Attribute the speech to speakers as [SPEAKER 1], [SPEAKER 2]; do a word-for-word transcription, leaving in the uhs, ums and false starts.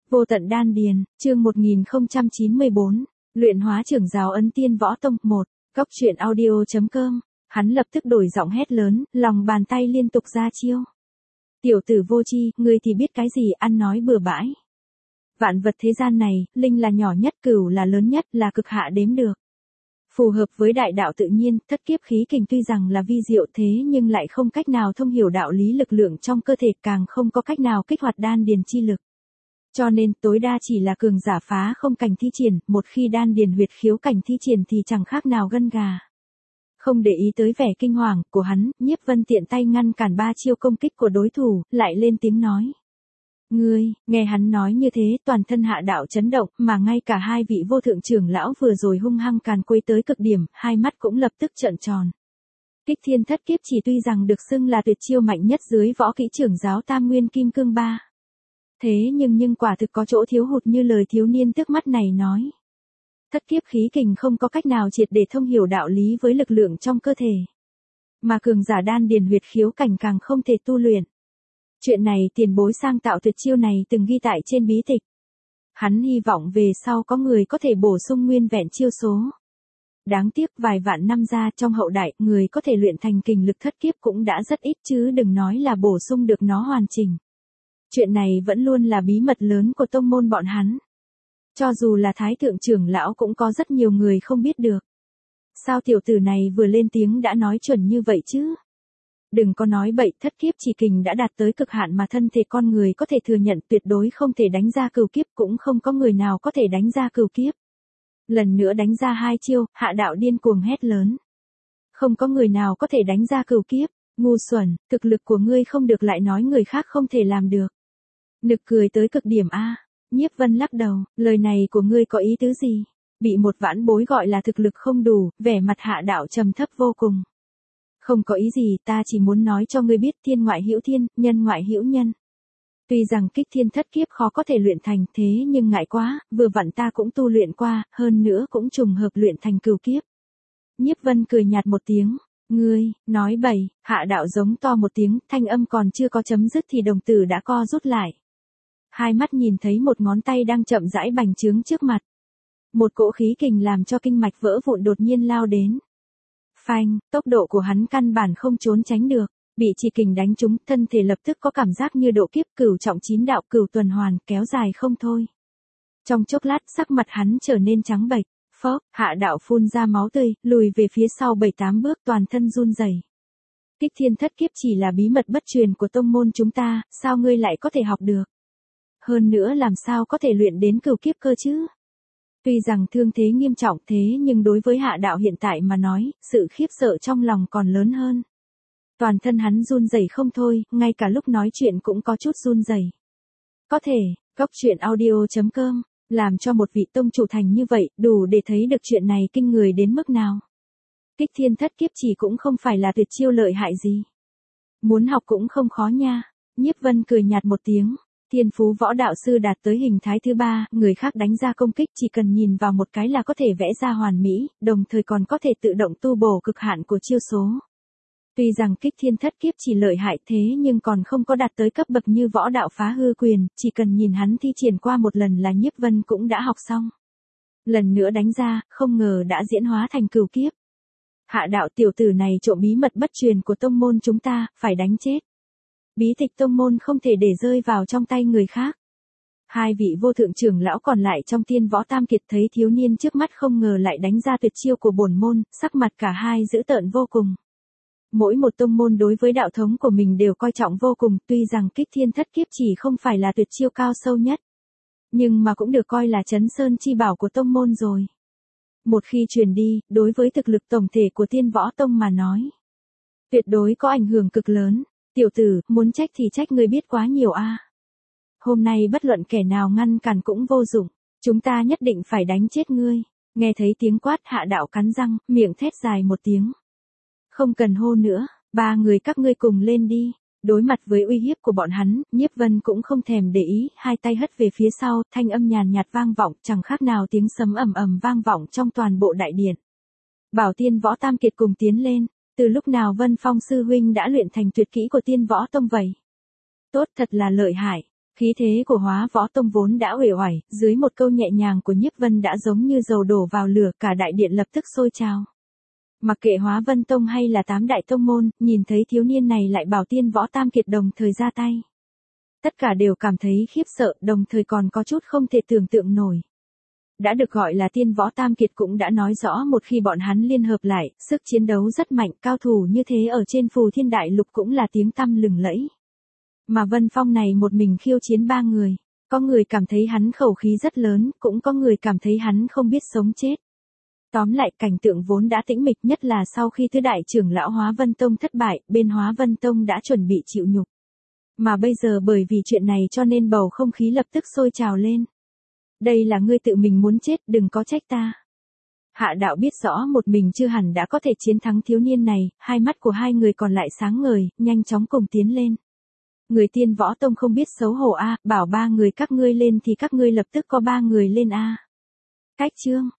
[SPEAKER 1] Vô tận đan điền, chương một nghìn không trăm chín mươi bốn, luyện hóa trưởng giáo ấn tiên võ tông, một, góc truyện audio.com, hắn lập tức đổi giọng hét lớn, lòng bàn tay liên tục ra chiêu. Tiểu tử vô tri, ngươi thì biết cái gì, ăn nói bừa bãi. Vạn vật thế gian này, linh là nhỏ nhất, cửu là lớn nhất, là cực hạ đếm được. Phù hợp với đại đạo tự nhiên, thất kiếp khí kình tuy rằng là vi diệu thế nhưng lại không cách nào thông hiểu đạo lý lực lượng trong cơ thể, càng không có cách nào kích hoạt đan điền chi lực. Cho nên tối đa chỉ là cường giả phá không cảnh thi triển, một khi đan điền huyệt khiếu cảnh thi triển thì chẳng khác nào gân gà. Không để ý tới vẻ kinh hoàng của hắn, Nhiếp Vân tiện tay ngăn cản ba chiêu công kích của đối thủ, lại lên tiếng nói. Ngươi, nghe hắn nói như thế, toàn thân Hạ đạo chấn động, mà ngay cả hai vị vô thượng trưởng lão vừa rồi hung hăng càn quấy tới cực điểm, hai mắt cũng lập tức trợn tròn. Kích thiên thất kiếp chỉ tuy rằng được xưng là tuyệt chiêu mạnh nhất dưới võ kỹ trưởng giáo Tam Nguyên Kim Cương Ba. Thế nhưng nhưng quả thực có chỗ thiếu hụt như lời thiếu niên trước mắt này nói. Thất kiếp khí kình không có cách nào triệt để thông hiểu đạo lý với lực lượng trong cơ thể. Mà cường giả đan điền huyệt khiếu cảnh càng không thể tu luyện. Chuyện này tiền bối sang tạo tuyệt chiêu này từng ghi tại trên bí tịch. Hắn hy vọng về sau có người có thể bổ sung nguyên vẹn chiêu số. Đáng tiếc vài vạn năm ra trong hậu đại, người có thể luyện thành kình lực thất kiếp cũng đã rất ít chứ đừng nói là bổ sung được nó hoàn chỉnh. Chuyện này vẫn luôn là bí mật lớn của tông môn bọn hắn. Cho dù là thái thượng trưởng lão cũng có rất nhiều người không biết được. Sao tiểu tử này vừa lên tiếng đã nói chuẩn như vậy chứ? Đừng có nói bậy, thất kiếp chỉ kình đã đạt tới cực hạn mà thân thể con người có thể thừa nhận, tuyệt đối không thể đánh ra cửu kiếp, cũng không có người nào có thể đánh ra cửu kiếp. Lần nữa đánh ra hai chiêu, Hạ đạo điên cuồng hét lớn. Không có người nào có thể đánh ra cửu kiếp, ngu xuẩn, thực lực của ngươi không được lại nói người khác không thể làm được. Nực cười tới cực điểm a. Nhiếp Vân lắc đầu, lời này của ngươi có ý tứ gì? Bị một vãn bối gọi là thực lực không đủ, vẻ mặt Hạ đạo trầm thấp vô cùng. Không có ý gì, ta chỉ muốn nói cho ngươi biết thiên ngoại hữu thiên, nhân ngoại hữu nhân. Tuy rằng kích thiên thất kiếp khó có thể luyện thành thế nhưng ngại quá, vừa vặn ta cũng tu luyện qua, hơn nữa cũng trùng hợp luyện thành cửu kiếp. Nhiếp Vân cười nhạt một tiếng, ngươi, nói bậy, Hạ đạo giống to một tiếng, thanh âm còn chưa có chấm dứt thì đồng tử đã co rút lại. Hai mắt nhìn thấy một ngón tay đang chậm rãi bành trướng trước mặt. Một cỗ khí kình làm cho kinh mạch vỡ vụn đột nhiên lao đến. Phanh, tốc độ của hắn căn bản không trốn tránh được, bị chỉ kình đánh trúng, thân thể lập tức có cảm giác như độ kiếp cửu trọng chín đạo cửu tuần hoàn, kéo dài không thôi. Trong chốc lát sắc mặt hắn trở nên trắng bệch, phốc, Hạ đạo phun ra máu tươi, lùi về phía sau bảy tám bước, toàn thân run rẩy. Kích thiên thất kiếp chỉ là bí mật bất truyền của tông môn chúng ta, sao ngươi lại có thể học được? Hơn nữa làm sao có thể luyện đến cửu kiếp cơ chứ? Tuy rằng thương thế nghiêm trọng thế nhưng đối với Hạ đạo hiện tại mà nói, sự khiếp sợ trong lòng còn lớn hơn. Toàn thân hắn run rẩy không thôi, ngay cả lúc nói chuyện cũng có chút run rẩy. Có thể, góc truyện audio.com, làm cho một vị tông chủ thành như vậy, đủ để thấy được chuyện này kinh người đến mức nào. Kích thiên thất kiếp chỉ cũng không phải là tuyệt chiêu lợi hại gì. Muốn học cũng không khó nha. Nhiếp Vân cười nhạt một tiếng. Thiên phú võ đạo sư đạt tới hình thái thứ ba, người khác đánh ra công kích chỉ cần nhìn vào một cái là có thể vẽ ra hoàn mỹ, đồng thời còn có thể tự động tu bổ cực hạn của chiêu số. Tuy rằng kích thiên thất kiếp chỉ lợi hại thế nhưng còn không có đạt tới cấp bậc như võ đạo phá hư quyền, chỉ cần nhìn hắn thi triển qua một lần là Nhiếp Vân cũng đã học xong. Lần nữa đánh ra, không ngờ đã diễn hóa thành cửu kiếp. Hạ đạo tiểu tử này trộm bí mật bất truyền của tông môn chúng ta, phải đánh chết. Bí tịch tông môn không thể để rơi vào trong tay người khác. Hai vị vô thượng trưởng lão còn lại trong tiên võ tam kiệt thấy thiếu niên trước mắt không ngờ lại đánh ra tuyệt chiêu của bổn môn, sắc mặt cả hai dữ tợn vô cùng. Mỗi một tông môn đối với đạo thống của mình đều coi trọng vô cùng, tuy rằng kích thiên thất kiếp chỉ không phải là tuyệt chiêu cao sâu nhất. Nhưng mà cũng được coi là chấn sơn chi bảo của tông môn rồi. Một khi truyền đi, đối với thực lực tổng thể của tiên võ tông mà nói, tuyệt đối có ảnh hưởng cực lớn. Tiểu tử, muốn trách thì trách ngươi biết quá nhiều a. Hôm nay bất luận kẻ nào ngăn cản cũng vô dụng, chúng ta nhất định phải đánh chết ngươi. Nghe thấy tiếng quát, Hạ đạo cắn răng, miệng thét dài một tiếng. Không cần hô nữa, ba người các ngươi cùng lên đi. Đối mặt với uy hiếp của bọn hắn, Nhiếp Vân cũng không thèm để ý, hai tay hất về phía sau, thanh âm nhàn nhạt vang vọng, chẳng khác nào tiếng sấm ầm ầm vang vọng trong toàn bộ đại điện. Bảo tiên võ tam kiệt cùng tiến lên. Từ lúc nào Vân Phong sư huynh đã luyện thành tuyệt kỹ của tiên võ tông vậy? Tốt thật là lợi hại. Khí thế của Hóa Võ Tông vốn đã uể oải, dưới một câu nhẹ nhàng của Nhiếp Vân đã giống như dầu đổ vào lửa, cả đại điện lập tức sôi trào. Mặc kệ Hóa Vân Tông hay là tám đại tông môn, nhìn thấy thiếu niên này lại bảo Tiên Võ Tam Kiệt đồng thời ra tay. Tất cả đều cảm thấy khiếp sợ, đồng thời còn có chút không thể tưởng tượng nổi. Đã được gọi là Tiên Võ Tam Kiệt cũng đã nói rõ một khi bọn hắn liên hợp lại, sức chiến đấu rất mạnh, cao thủ như thế ở trên Phù Thiên Đại Lục cũng là tiếng tăm lừng lẫy. Mà Vân Phong này một mình khiêu chiến ba người, có người cảm thấy hắn khẩu khí rất lớn, cũng có người cảm thấy hắn không biết sống chết. Tóm lại cảnh tượng vốn đã tĩnh mịch, nhất là sau khi tứ đại trưởng lão Hóa Vân Tông thất bại, bên Hóa Vân Tông đã chuẩn bị chịu nhục. Mà bây giờ bởi vì chuyện này cho nên bầu không khí lập tức sôi trào lên. Đây là ngươi tự mình muốn chết, đừng có trách ta. Hạ đạo biết rõ một mình chưa hẳn đã có thể chiến thắng thiếu niên này, hai mắt của hai người còn lại sáng ngời, nhanh chóng cùng tiến lên. Người Tiên Võ Tông không biết xấu hổ a, bảo ba người các ngươi lên thì các ngươi lập tức có ba người lên a. Cách chương